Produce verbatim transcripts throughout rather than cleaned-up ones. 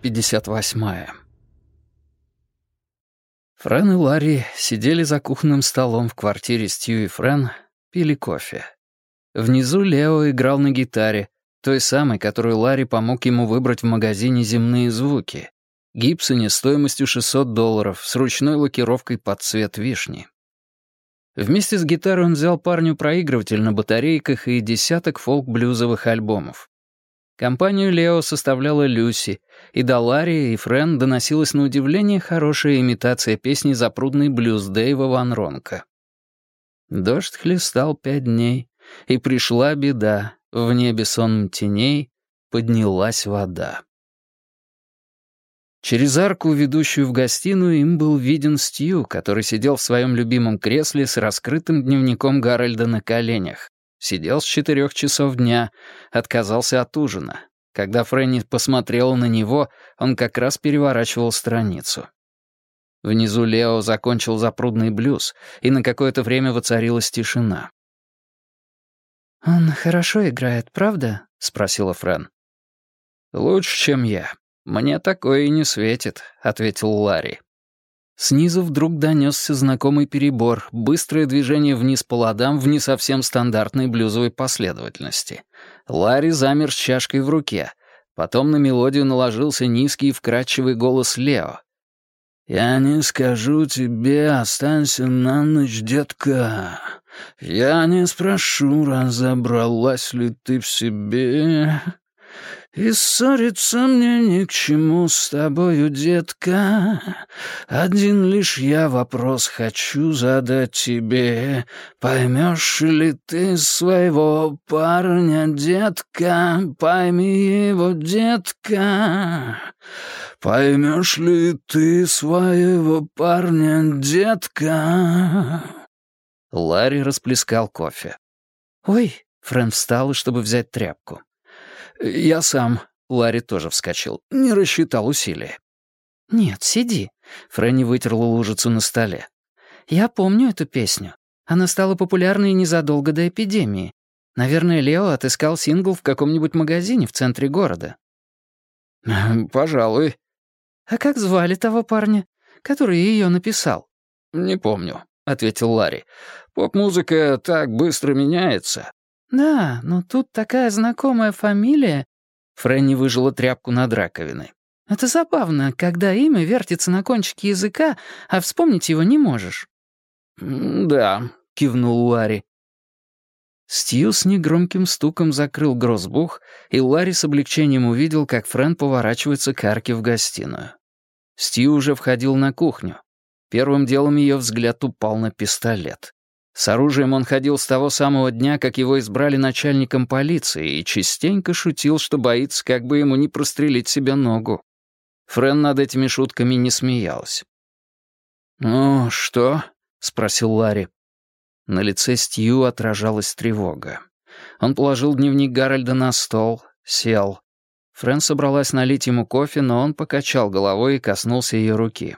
пятьдесят восьмая. Фрэн и Ларри сидели за кухонным столом в квартире Стью и Фрэн, пили кофе. Внизу Лео играл на гитаре, той самой, которую Ларри помог ему выбрать в магазине «Земные звуки», Гибсоне стоимостью шестьсот долларов с ручной лакировкой под цвет вишни. Вместе с гитарой он взял парню проигрыватель на батарейках и десяток фолк-блюзовых альбомов. Компанию Лео составляла Люси, и до Ларри и Фрэн доносилась на удивление хорошая имитация песни «Запрудный блюз» Дэйва Ван Ронка. Дождь хлестал пять дней, и пришла беда, в небе сонм теней поднялась вода. Через арку, ведущую в гостиную, им был виден Стью, который сидел в своем любимом кресле с раскрытым дневником Гарольда на коленях. Сидел с четырех часов дня, отказался от ужина. Когда Фрэнни посмотрела на него, он как раз переворачивал страницу. Внизу Лео закончил запрудный блюз, и на какое-то время воцарилась тишина. «Он хорошо играет, правда?» — спросила Фрэн. «Лучше, чем я. Мне такое и не светит», — ответил Ларри. Снизу вдруг донесся знакомый перебор, быстрое движение вниз по ладам в не совсем стандартной блюзовой последовательности. Ларри замер с чашкой в руке. Потом на мелодию наложился низкий и вкрадчивый голос Лео. «Я не скажу тебе, останься на ночь, детка. Я не спрошу, разобралась ли ты в себе. И ссориться мне ни к чему с тобою, детка. Один лишь я вопрос хочу задать тебе. Поймешь ли ты своего парня, детка? Пойми его, детка. Поймешь ли ты своего парня, детка?» Ларри расплескал кофе. «Ой!» — Фрэн встала, чтобы взять тряпку. «Я сам». Ларри тоже вскочил. Не рассчитал усилия. «Нет, сиди». Фрэнни вытерла лужицу на столе. «Я помню эту песню. Она стала популярной незадолго до эпидемии. Наверное, Лео отыскал сингл в каком-нибудь магазине в центре города». «Пожалуй». «А как звали того парня, который ее написал?» «Не помню», — ответил Ларри. «Поп-музыка так быстро меняется». «Да, но тут такая знакомая фамилия...» Фрэнни выжила тряпку над раковиной. «Это забавно, когда имя вертится на кончике языка, а вспомнить его не можешь». «Да», — кивнул Ларри. Стью с негромким стуком закрыл грозбух, и Ларри с облегчением увидел, как Фрэн поворачивается к арке в гостиную. Стью уже входил на кухню. Первым делом ее взгляд упал на пистолет. С оружием он ходил с того самого дня, как его избрали начальником полиции, и частенько шутил, что боится, как бы ему не прострелить себе ногу. Фрэн над этими шутками не смеялась. «Ну, что?» — спросил Ларри. На лице Стью отражалась тревога. Он положил дневник Гарольда на стол, сел. Фрэн собралась налить ему кофе, но он покачал головой и коснулся ее руки.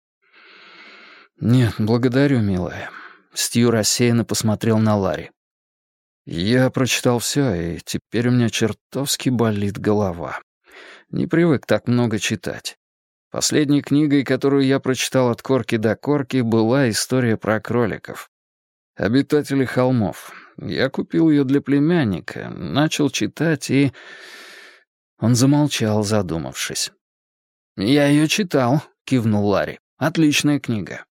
«Нет, благодарю, милая». Стью рассеянно посмотрел на Ларри. «Я прочитал все, и теперь у меня чертовски болит голова. Не привык так много читать. Последней книгой, которую я прочитал от корки до корки, была история про кроликов. «Обитатели холмов». Я купил ее для племянника, начал читать и...» Он замолчал, задумавшись. «Я ее читал», — кивнул Ларри. «Отличная книга».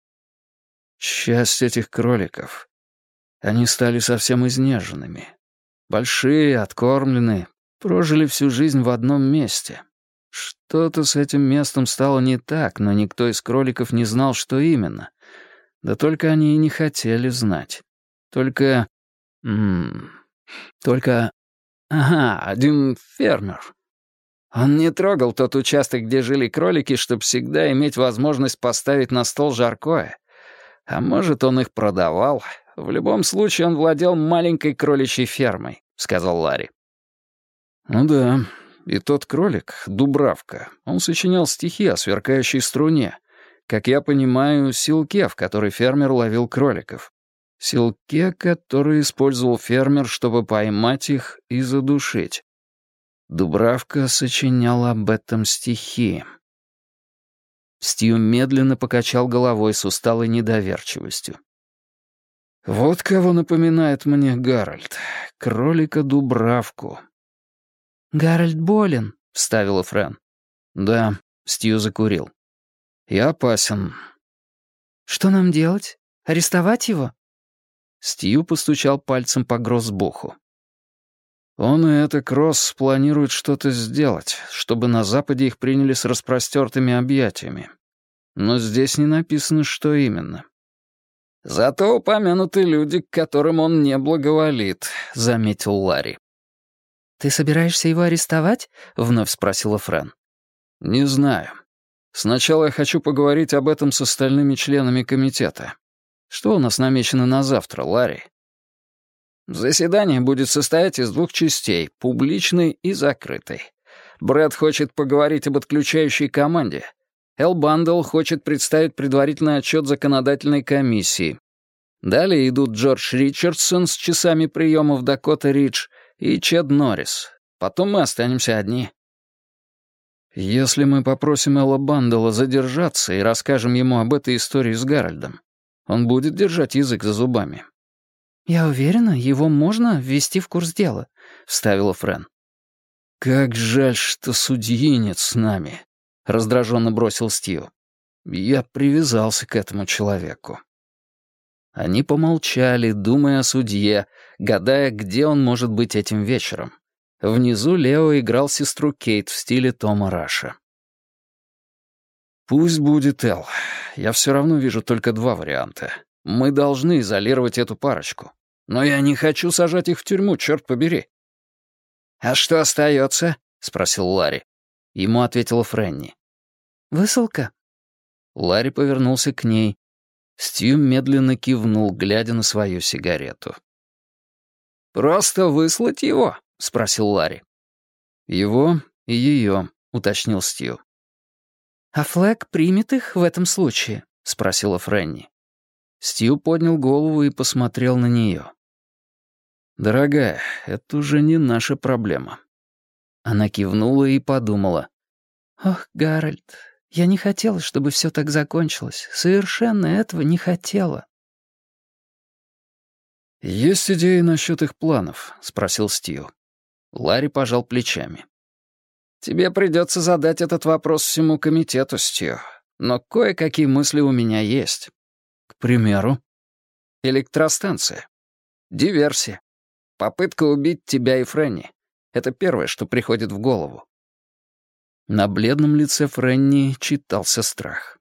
Часть этих кроликов. Они стали совсем изнеженными. Большие, откормленные, прожили всю жизнь в одном месте. Что-то с этим местом стало не так, но никто из кроликов не знал, что именно. Да только они и не хотели знать. Только... М -м, только... Ага, один фермер. Он не трогал тот участок, где жили кролики, чтобы всегда иметь возможность поставить на стол жаркое. А может, он их продавал. В любом случае, он владел маленькой кроличьей фермой», — сказал Ларри. «Ну да, и тот кролик, Дубравка, он сочинял стихи о сверкающей струне. Как я понимаю, силке, в которой фермер ловил кроликов. Силке, который использовал фермер, чтобы поймать их и задушить». Дубравка сочинял об этом стихи. Стью медленно покачал головой с усталой недоверчивостью. «Вот кого напоминает мне Гарольд. Кролика Дубравку». «Гарольд болен», — вставила Фрэн. «Да», — Стью закурил. «Я опасен». «Что нам делать? Арестовать его?» Стью постучал пальцем по гроссбуху. «Он и это Кросс планируют что-то сделать, чтобы на Западе их приняли с распростертыми объятиями. Но здесь не написано, что именно». «Зато упомянуты люди, к которым он не благоволит», — заметил Ларри. «Ты собираешься его арестовать?» — вновь спросила Фрэн. «Не знаю. Сначала я хочу поговорить об этом с остальными членами комитета. Что у нас намечено на завтра, Ларри?» «Заседание будет состоять из двух частей, публичной и закрытой. Брэд хочет поговорить об отключающей команде. Эл Бандл хочет представить предварительный отчет законодательной комиссии. Далее идут Джордж Ричардсон с часами приема в Дакота-Ридж и Чед Норрис. Потом мы останемся одни». «Если мы попросим Элла Бандела задержаться и расскажем ему об этой истории с Гарольдом, он будет держать язык за зубами». «Я уверена, его можно ввести в курс дела», — вставила Фрэн. «Как жаль, что судьи нет с нами», — раздраженно бросил Стью. «Я привязался к этому человеку». Они помолчали, думая о судье, гадая, где он может быть этим вечером. Внизу Лео играл сестру Кейт в стиле Тома Раша. «Пусть будет Эл. Я все равно вижу только два варианта. Мы должны изолировать эту парочку. Но я не хочу сажать их в тюрьму, черт побери». «А что остается?» — спросил Ларри. Ему ответила Фрэнни. «Высылка». Ларри повернулся к ней. Стью медленно кивнул, глядя на свою сигарету. «Просто выслать его?» — спросил Ларри. «Его и ее», — уточнил Стью. «А Флэг примет их в этом случае?» — спросила Фрэнни. Стью поднял голову и посмотрел на нее. «Дорогая, это уже не наша проблема». Она кивнула и подумала. «Ох, Гарольд, я не хотела, чтобы все так закончилось. Совершенно этого не хотела». «Есть идеи насчет их планов?» — спросил Стью. Ларри пожал плечами. «Тебе придется задать этот вопрос всему комитету, Стью. Но кое-какие мысли у меня есть. К примеру, электростанция. Диверсия. Попытка убить тебя и Фрэнни. Это первое, что приходит в голову». На бледном лице Фрэнни читался страх.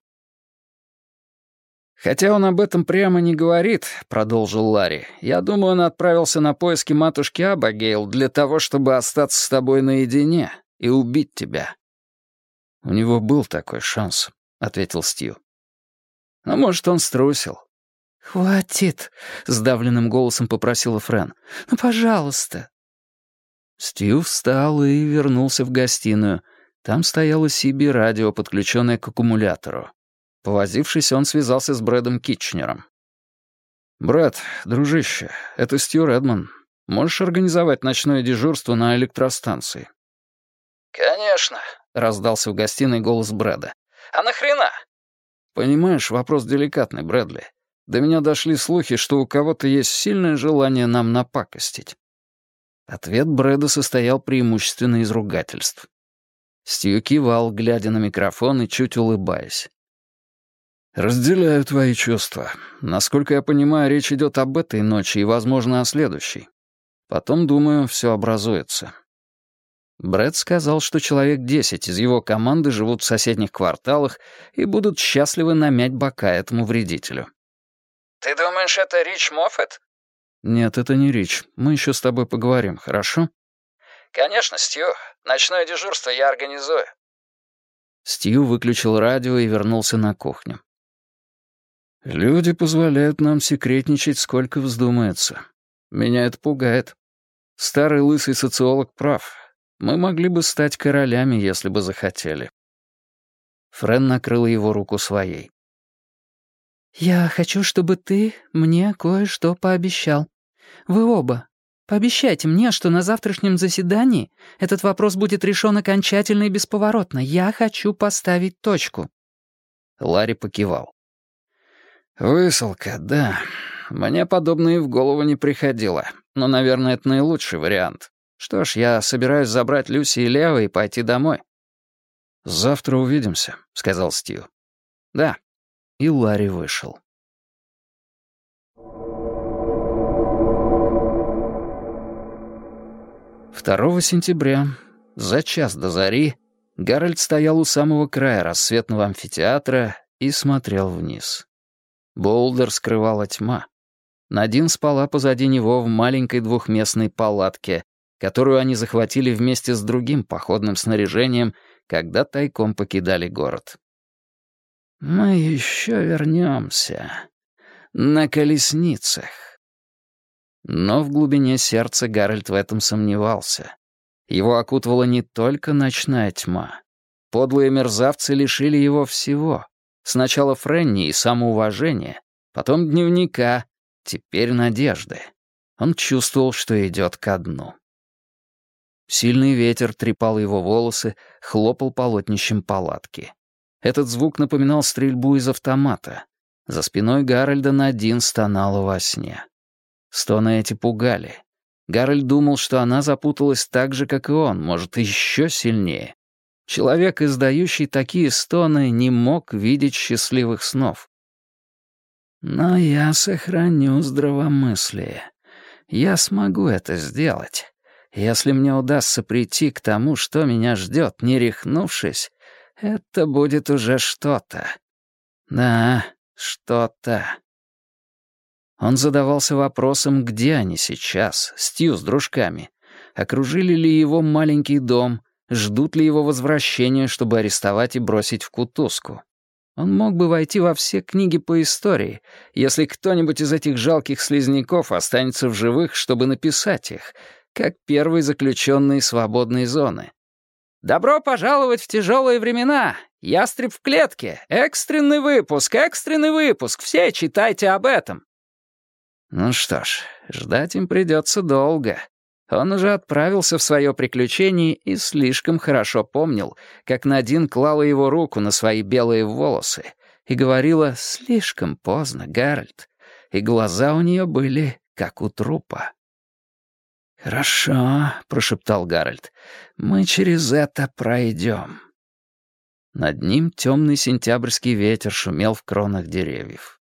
«Хотя он об этом прямо не говорит», — продолжил Ларри, «я думаю, он отправился на поиски матушки Абигейл для того, чтобы остаться с тобой наедине и убить тебя». «У него был такой шанс», — ответил Стью. «Но, может, он струсил». «Хватит», — сдавленным голосом попросила Фрэн. «Ну, пожалуйста». Стью встал и вернулся в гостиную. Там стояло си би-радио, подключенное к аккумулятору. Повозившись, он связался с Брэдом Китченером. «Брэд, дружище, это Стью Редман. Можешь организовать ночное дежурство на электростанции?» «Конечно», — раздался в гостиной голос Брэда. «А нахрена?» «Понимаешь, вопрос деликатный, Брэдли. До меня дошли слухи, что у кого-то есть сильное желание нам напакостить». Ответ Брэда состоял преимущественно из ругательств. Стью кивал, глядя на микрофон и чуть улыбаясь. «Разделяю твои чувства. Насколько я понимаю, речь идет об этой ночи и, возможно, о следующей. Потом, думаю, все образуется». Брэд сказал, что человек десять из его команды живут в соседних кварталах и будут счастливы намять бока этому вредителю. «Ты думаешь, это Рич Моффетт?» «Нет, это не Рич. Мы еще с тобой поговорим, хорошо?» «Конечно, Стью. Ночное дежурство я организую». Стью выключил радио и вернулся на кухню. «Люди позволяют нам секретничать, сколько вздумается. Меня это пугает. Старый лысый социолог прав. Мы могли бы стать королями, если бы захотели». Фрэн накрыла его руку своей. «Я хочу, чтобы ты мне кое-что пообещал. Вы оба. Пообещайте мне, что на завтрашнем заседании этот вопрос будет решен окончательно и бесповоротно. Я хочу поставить точку». Ларри покивал. «Высылка, да. Мне подобное и в голову не приходило. Но, наверное, это наилучший вариант. Что ж, я собираюсь забрать Люси и Лео и пойти домой». «Завтра увидимся», — сказал Стью. «Да». И Ларри вышел. второго сентября, за час до зари, Гарольд стоял у самого края рассветного амфитеатра и смотрел вниз. Боулдер скрывала тьма. Надин спала позади него в маленькой двухместной палатке, которую они захватили вместе с другим походным снаряжением, когда тайком покидали город. «Мы еще вернемся. На колесницах». Но в глубине сердца Гарольд в этом сомневался. Его окутывала не только ночная тьма. Подлые мерзавцы лишили его всего. Сначала Френни и самоуважения, потом дневника, теперь надежды. Он чувствовал, что идет ко дну. Сильный ветер трепал его волосы, хлопал полотнищем палатки. Этот звук напоминал стрельбу из автомата. За спиной Гарольда Надин стонала во сне. Стоны эти пугали. Гарольд думал, что она запуталась так же, как и он, может, еще сильнее. Человек, издающий такие стоны, не мог видеть счастливых снов. «Но я сохраню здравомыслие. Я смогу это сделать. Если мне удастся прийти к тому, что меня ждет, не рехнувшись, это будет уже что-то. Да, что-то». Он задавался вопросом, где они сейчас, Стью с дружками. Окружили ли его маленький дом, ждут ли его возвращения, чтобы арестовать и бросить в кутузку. Он мог бы войти во все книги по истории, если кто-нибудь из этих жалких слизняков останется в живых, чтобы написать их, как первый заключенный свободной зоны. «Добро пожаловать в тяжелые времена! Ястреб в клетке! Экстренный выпуск! Экстренный выпуск! Все читайте об этом!» Ну что ж, ждать им придется долго. Он уже отправился в свое приключение и слишком хорошо помнил, как Надин клала его руку на свои белые волосы и говорила «слишком поздно, Гарольд», и глаза у нее были как у трупа. «Хорошо», — прошептал Гарольд, — «мы через это пройдем». Над ним темный сентябрьский ветер шумел в кронах деревьев.